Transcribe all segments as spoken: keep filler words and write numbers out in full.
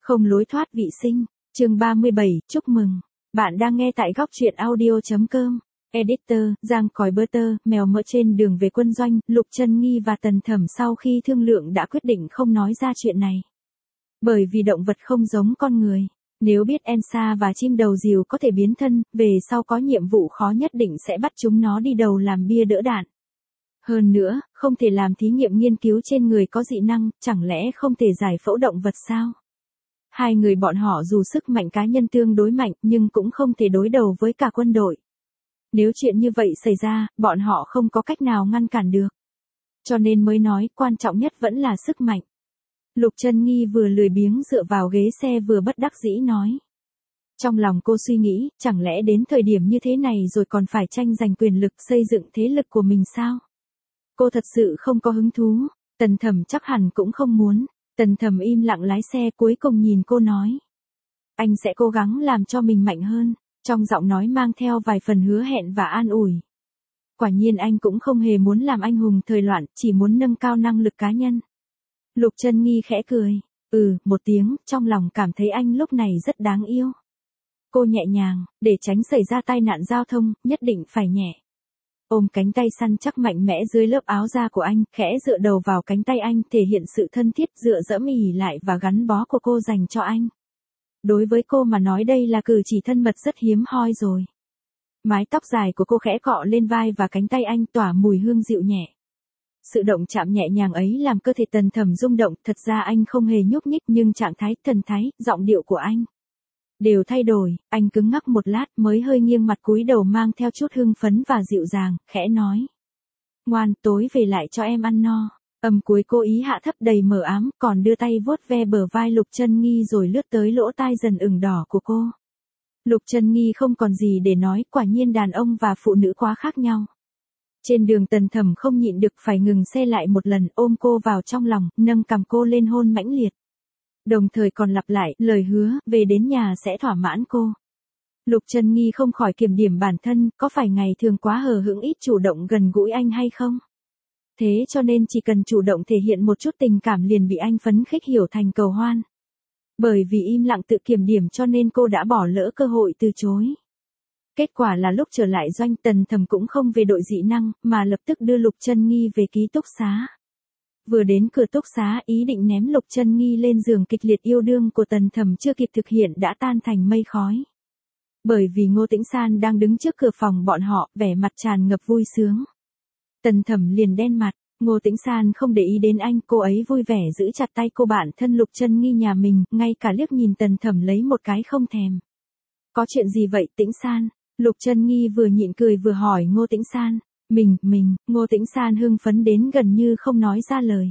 Không lối thoát vị sinh. Chương ba mươi bảy, chúc mừng. Bạn đang nghe tại góc truyện audio chấm com. Editor, Giang Còi Bơ Tơ, mèo mỡ trên đường về quân doanh, Lục Chân Nghi và Tần Thẩm sau khi thương lượng đã quyết định không nói ra chuyện này. Bởi vì động vật không giống con người. Nếu biết Elsa và chim đầu rìu có thể biến thân, về sau có nhiệm vụ khó nhất định sẽ bắt chúng nó đi đầu làm bia đỡ đạn. Hơn nữa, không thể làm thí nghiệm nghiên cứu trên người có dị năng, chẳng lẽ không thể giải phẫu động vật sao? Hai người bọn họ dù sức mạnh cá nhân tương đối mạnh nhưng cũng không thể đối đầu với cả quân đội. Nếu chuyện như vậy xảy ra, bọn họ không có cách nào ngăn cản được. Cho nên mới nói quan trọng nhất vẫn là sức mạnh. Lục Chân Nghi vừa lười biếng dựa vào ghế xe vừa bất đắc dĩ nói. Trong lòng cô suy nghĩ, chẳng lẽ đến thời điểm như thế này rồi còn phải tranh giành quyền lực xây dựng thế lực của mình sao? Cô thật sự không có hứng thú, Tần Thẩm chắc hẳn cũng không muốn. Tần Thẩm im lặng lái xe cuối cùng nhìn cô nói. Anh sẽ cố gắng làm cho mình mạnh hơn, trong giọng nói mang theo vài phần hứa hẹn và an ủi. Quả nhiên anh cũng không hề muốn làm anh hùng thời loạn, chỉ muốn nâng cao năng lực cá nhân. Lục Chân Nghi khẽ cười, ừ, một tiếng, trong lòng cảm thấy anh lúc này rất đáng yêu. Cô nhẹ nhàng, để tránh xảy ra tai nạn giao thông, nhất định phải nhẹ. Ôm cánh tay săn chắc mạnh mẽ dưới lớp áo da của anh, khẽ dựa đầu vào cánh tay anh, thể hiện sự thân thiết dựa dẫm ỉ lại và gắn bó của cô dành cho anh. Đối với cô mà nói đây là cử chỉ thân mật rất hiếm hoi rồi. Mái tóc dài của cô khẽ cọ lên vai và cánh tay anh tỏa mùi hương dịu nhẹ. Sự động chạm nhẹ nhàng ấy làm cơ thể Tần Thẩm rung động, thật ra anh không hề nhúc nhích nhưng trạng thái, thần thái, giọng điệu của anh đều thay đổi, anh cứng ngắc một lát mới hơi nghiêng mặt cúi đầu mang theo chút hưng phấn và dịu dàng, khẽ nói. Ngoan, tối về lại cho em ăn no. Âm cuối cô ý hạ thấp đầy mờ ám, còn đưa tay vuốt ve bờ vai Lục Chân Nghi rồi lướt tới lỗ tai dần ửng đỏ của cô. Lục Chân Nghi không còn gì để nói, quả nhiên đàn ông và phụ nữ quá khác nhau. Trên đường Tần Thẩm không nhịn được phải ngừng xe lại một lần, ôm cô vào trong lòng, nâng cằm cô lên hôn mãnh liệt. Đồng thời còn lặp lại lời hứa, về đến nhà sẽ thỏa mãn cô. Lục Chân Nghi không khỏi kiểm điểm bản thân, có phải ngày thường quá hờ hững ít chủ động gần gũi anh hay không? Thế cho nên chỉ cần chủ động thể hiện một chút tình cảm liền bị anh phấn khích hiểu thành cầu hoan. Bởi vì im lặng tự kiểm điểm cho nên cô đã bỏ lỡ cơ hội từ chối. Kết quả là lúc trở lại doanh, Tần Thẩm cũng không về đội dị năng, mà lập tức đưa Lục Chân Nghi về ký túc xá. Vừa đến cửa túc xá, ý định ném Lục Chân Nghi lên giường kịch liệt yêu đương của Tần Thẩm chưa kịp thực hiện đã tan thành mây khói. Bởi vì Ngô Tĩnh San đang đứng trước cửa phòng bọn họ, vẻ mặt tràn ngập vui sướng. Tần Thẩm liền đen mặt, Ngô Tĩnh San không để ý đến anh, cô ấy vui vẻ giữ chặt tay cô bạn thân Lục Chân Nghi nhà mình, ngay cả liếc nhìn Tần Thẩm lấy một cái không thèm. Có chuyện gì vậy Tĩnh San? Lục Chân Nghi vừa nhịn cười vừa hỏi Ngô Tĩnh San. Mình, mình, Ngô Tĩnh San hưng phấn đến gần như không nói ra lời.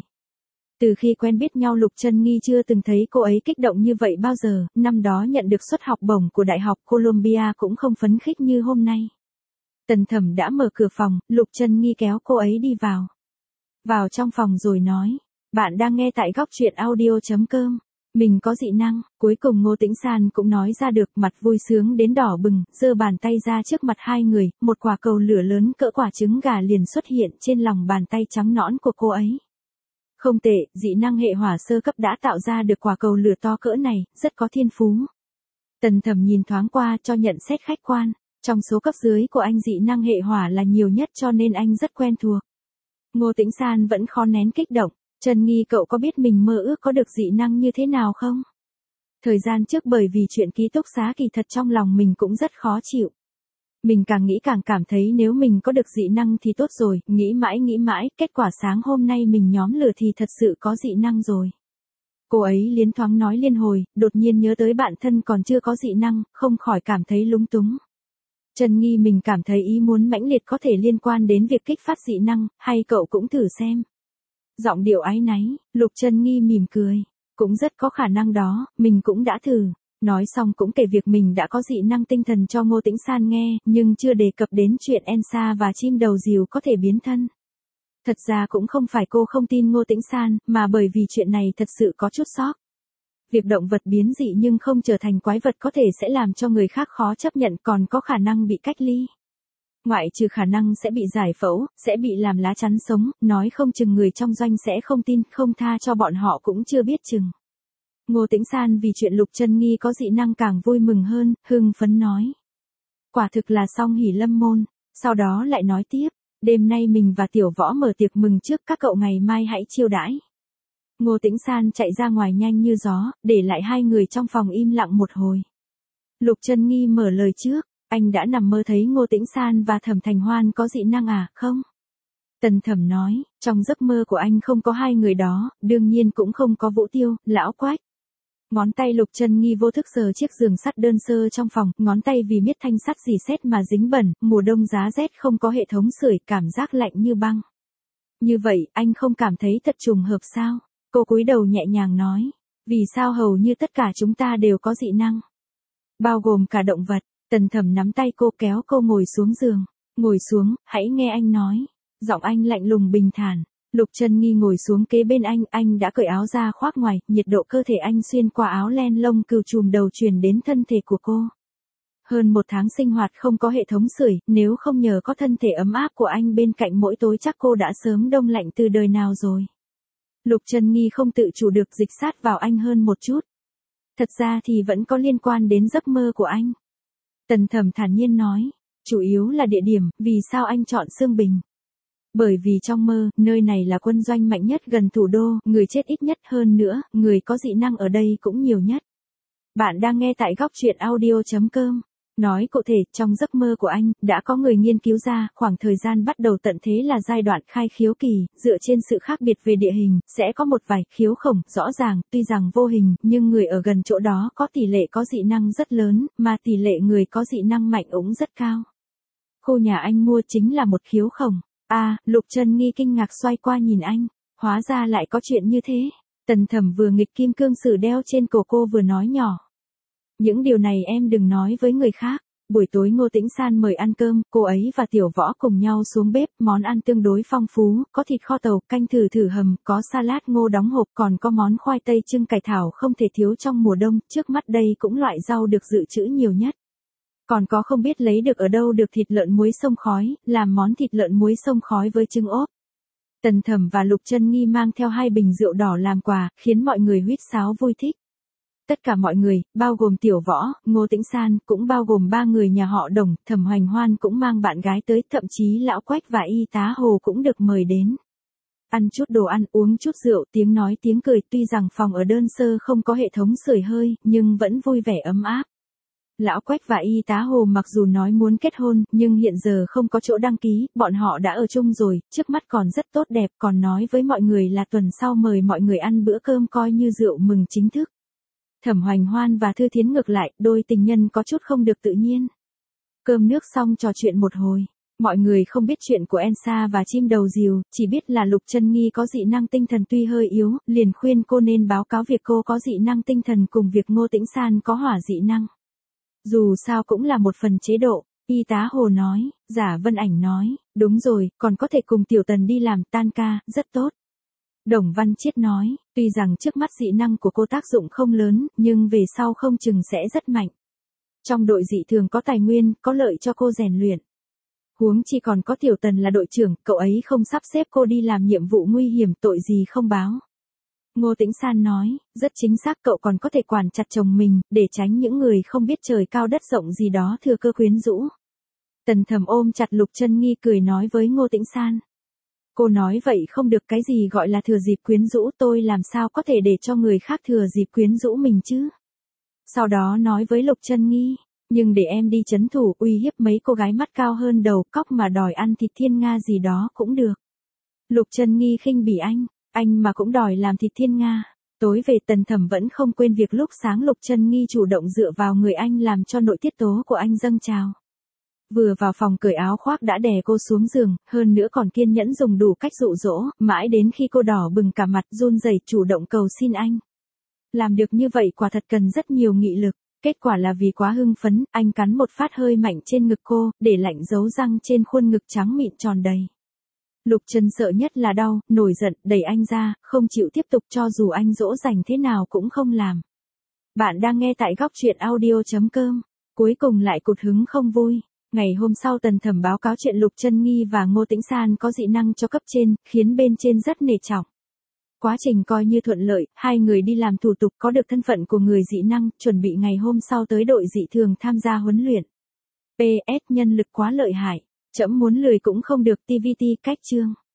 Từ khi quen biết nhau Lục Chân Nghi chưa từng thấy cô ấy kích động như vậy bao giờ, năm đó nhận được suất học bổng của Đại học Columbia cũng không phấn khích như hôm nay. Tần Thẩm đã mở cửa phòng, Lục Chân Nghi kéo cô ấy đi vào. Vào trong phòng rồi nói, bạn đang nghe tại góc truyện audio chấm com. Mình có dị năng, cuối cùng Ngô Tĩnh San cũng nói ra được, mặt vui sướng đến đỏ bừng, giơ bàn tay ra trước mặt hai người, một quả cầu lửa lớn cỡ quả trứng gà liền xuất hiện trên lòng bàn tay trắng nõn của cô ấy. Không tệ, dị năng hệ hỏa sơ cấp đã tạo ra được quả cầu lửa to cỡ này, rất có thiên phú. Tần Thẩm nhìn thoáng qua cho nhận xét khách quan, trong số cấp dưới của anh dị năng hệ hỏa là nhiều nhất cho nên anh rất quen thuộc. Ngô Tĩnh San vẫn khó nén kích động. Chân Nghi cậu có biết mình mơ ước có được dị năng như thế nào không? Thời gian trước bởi vì chuyện ký túc xá kỳ thật trong lòng mình cũng rất khó chịu. Mình càng nghĩ càng cảm thấy nếu mình có được dị năng thì tốt rồi, nghĩ mãi nghĩ mãi, kết quả sáng hôm nay mình nhóm lửa thì thật sự có dị năng rồi. Cô ấy liến thoáng nói liên hồi, đột nhiên nhớ tới bạn thân còn chưa có dị năng, không khỏi cảm thấy lúng túng. Chân Nghi mình cảm thấy ý muốn mãnh liệt có thể liên quan đến việc kích phát dị năng, hay cậu cũng thử xem. Giọng điệu áy náy, Lục Chân Nghi mỉm cười. Cũng rất có khả năng đó, mình cũng đã thử. Nói xong cũng kể việc mình đã có dị năng tinh thần cho Ngô Tĩnh San nghe, nhưng chưa đề cập đến chuyện Elsa và chim đầu rìu có thể biến thân. Thật ra cũng không phải cô không tin Ngô Tĩnh San, mà bởi vì chuyện này thật sự có chút sốc. Việc động vật biến dị nhưng không trở thành quái vật có thể sẽ làm cho người khác khó chấp nhận, còn có khả năng bị cách ly. Ngoại trừ khả năng sẽ bị giải phẫu, sẽ bị làm lá chắn sống, nói không chừng người trong doanh sẽ không tin, không tha cho bọn họ cũng chưa biết chừng. Ngô Tĩnh San vì chuyện Lục Chân Nghi có dị năng càng vui mừng hơn, hưng phấn nói. Quả thực là song hỷ lâm môn, sau đó lại nói tiếp, đêm nay mình và Tiểu Võ mở tiệc mừng trước các cậu ngày mai hãy chiêu đãi. Ngô Tĩnh San chạy ra ngoài nhanh như gió, để lại hai người trong phòng im lặng một hồi. Lục Chân Nghi mở lời trước, anh đã nằm mơ thấy Ngô Tĩnh San và Thẩm Thành Hoan có dị năng à, không? Tần Thẩm nói, trong giấc mơ của anh không có hai người đó, đương nhiên cũng không có Vũ Tiêu, Lão Quách. Ngón tay Lục Chân Nghi vô thức sờ chiếc giường sắt đơn sơ trong phòng, ngón tay vì miết thanh sắt rỉ sét mà dính bẩn, mùa đông giá rét không có hệ thống sưởi, cảm giác lạnh như băng. Như vậy, anh không cảm thấy thật trùng hợp sao? Cô cúi đầu nhẹ nhàng nói, vì sao hầu như tất cả chúng ta đều có dị năng? Bao gồm cả động vật. Tần Thẩm nắm tay cô kéo cô ngồi xuống giường. Ngồi xuống, hãy nghe anh nói. Giọng anh lạnh lùng bình thản. Lục Chân Nghi ngồi xuống kế bên anh, anh đã cởi áo ra khoác ngoài, nhiệt độ cơ thể anh xuyên qua áo len lông cừu trùm đầu truyền đến thân thể của cô. Hơn một tháng sinh hoạt không có hệ thống sưởi, nếu không nhờ có thân thể ấm áp của anh bên cạnh mỗi tối chắc cô đã sớm đông lạnh từ đời nào rồi. Lục Chân Nghi không tự chủ được dịch sát vào anh hơn một chút. Thật ra thì vẫn có liên quan đến giấc mơ của anh. Tần Thẩm thản nhiên nói, chủ yếu là địa điểm, vì sao anh chọn Sương Bình? Bởi vì trong mơ, nơi này là quân doanh mạnh nhất gần thủ đô, người chết ít nhất, hơn nữa, người có dị năng ở đây cũng nhiều nhất. Bạn đang nghe tại góc truyện audio chấm com. Nói cụ thể, trong giấc mơ của anh, đã có người nghiên cứu ra, khoảng thời gian bắt đầu tận thế là giai đoạn khai khiếu kỳ, dựa trên sự khác biệt về địa hình, sẽ có một vài khiếu khổng, rõ ràng, tuy rằng vô hình, nhưng người ở gần chỗ đó có tỷ lệ có dị năng rất lớn, mà tỷ lệ người có dị năng mạnh cũng rất cao. Khu nhà anh mua chính là một khiếu khổng. À, Lục Chân Nghi kinh ngạc xoay qua nhìn anh, hóa ra lại có chuyện như thế. Tần Thẩm vừa nghịch kim cương sử đeo trên cổ cô vừa nói nhỏ. Những điều này em đừng nói với người khác. Buổi tối Ngô Tĩnh San mời ăn cơm, cô ấy và Tiểu Võ cùng nhau xuống bếp, món ăn tương đối phong phú, có thịt kho tàu, canh thử thử hầm, có salad ngô đóng hộp, còn có món khoai tây trưng cải thảo không thể thiếu trong mùa đông, trước mắt đây cũng loại rau được dự trữ nhiều nhất. Còn có không biết lấy được ở đâu được thịt lợn muối sông khói, làm món thịt lợn muối sông khói với trứng ốp. Tần Thẩm và Lục Chân Nghi mang theo hai bình rượu đỏ làm quà, khiến mọi người huýt sáo vui thích. Tất cả mọi người, bao gồm Tiểu Võ, Ngô Tĩnh San, cũng bao gồm ba người nhà họ Đồng, Thẩm Hoành Hoan cũng mang bạn gái tới, thậm chí Lão Quách và Y tá Hồ cũng được mời đến. Ăn chút đồ ăn, uống chút rượu, tiếng nói tiếng cười, tuy rằng phòng ở đơn sơ không có hệ thống sưởi hơi, nhưng vẫn vui vẻ ấm áp. Lão Quách và Y tá Hồ mặc dù nói muốn kết hôn, nhưng hiện giờ không có chỗ đăng ký, bọn họ đã ở chung rồi, trước mắt còn rất tốt đẹp, còn nói với mọi người là tuần sau mời mọi người ăn bữa cơm coi như rượu mừng chính thức. Thẩm Hoành Hoan và Thư Thiến ngược lại, đôi tình nhân có chút không được tự nhiên. Cơm nước xong trò chuyện một hồi, mọi người không biết chuyện của Elsa và chim đầu diều, chỉ biết là Lục Chân Nghi có dị năng tinh thần tuy hơi yếu, liền khuyên cô nên báo cáo việc cô có dị năng tinh thần cùng việc Ngô Tĩnh San có hỏa dị năng. Dù sao cũng là một phần chế độ, Y tá Hồ nói, Giả Vân Ảnh nói, đúng rồi, còn có thể cùng Tiểu Tần đi làm tan ca, rất tốt. Đồng Văn Chiết nói, tuy rằng trước mắt dị năng của cô tác dụng không lớn, nhưng về sau không chừng sẽ rất mạnh. Trong đội dị thường có tài nguyên, có lợi cho cô rèn luyện. Huống chi còn có Tiểu Tần là đội trưởng, cậu ấy không sắp xếp cô đi làm nhiệm vụ nguy hiểm, tội gì không báo. Ngô Tĩnh San nói, rất chính xác, cậu còn có thể quản chặt chồng mình, để tránh những người không biết trời cao đất rộng gì đó thừa cơ quyến rũ. Tần Thẩm ôm chặt Lục Chân Nghi cười nói với Ngô Tĩnh San. Cô nói vậy không được, cái gì gọi là thừa dịp quyến rũ, tôi làm sao có thể để cho người khác thừa dịp quyến rũ mình chứ. Sau đó nói với Lục Chân Nghi, nhưng để em đi trấn thủ uy hiếp mấy cô gái mắt cao hơn đầu cóc mà đòi ăn thịt thiên nga gì đó cũng được. Lục Chân Nghi khinh bỉ anh, anh mà cũng đòi làm thịt thiên nga. Tối về Tần Thẩm vẫn không quên việc lúc sáng Lục Chân Nghi chủ động dựa vào người anh làm cho nội tiết tố của anh dâng trào. Vừa vào phòng cởi áo khoác đã đè cô xuống giường, hơn nữa còn kiên nhẫn dùng đủ cách dụ dỗ, mãi đến khi cô đỏ bừng cả mặt run rẩy chủ động cầu xin anh. Làm được như vậy quả thật cần rất nhiều nghị lực, kết quả là vì quá hưng phấn, anh cắn một phát hơi mạnh trên ngực cô, để lạnh dấu răng trên khuôn ngực trắng mịn tròn đầy. Lục Chân sợ nhất là đau, nổi giận, đẩy anh ra, không chịu tiếp tục cho dù anh dỗ dành thế nào cũng không làm. Bạn đang nghe tại góc truyện audio chấm com, cuối cùng lại cụt hứng không vui. Ngày hôm sau Tần Thẩm báo cáo chuyện Lục Chân Nghi và Ngô Tĩnh San có dị năng cho cấp trên, khiến bên trên rất nể trọng. Quá trình coi như thuận lợi, hai người đi làm thủ tục có được thân phận của người dị năng, chuẩn bị ngày hôm sau tới đội dị thường tham gia huấn luyện. pê ét nhân lực quá lợi hại. Trẫm muốn lười cũng không được, tê vê tê cách chương.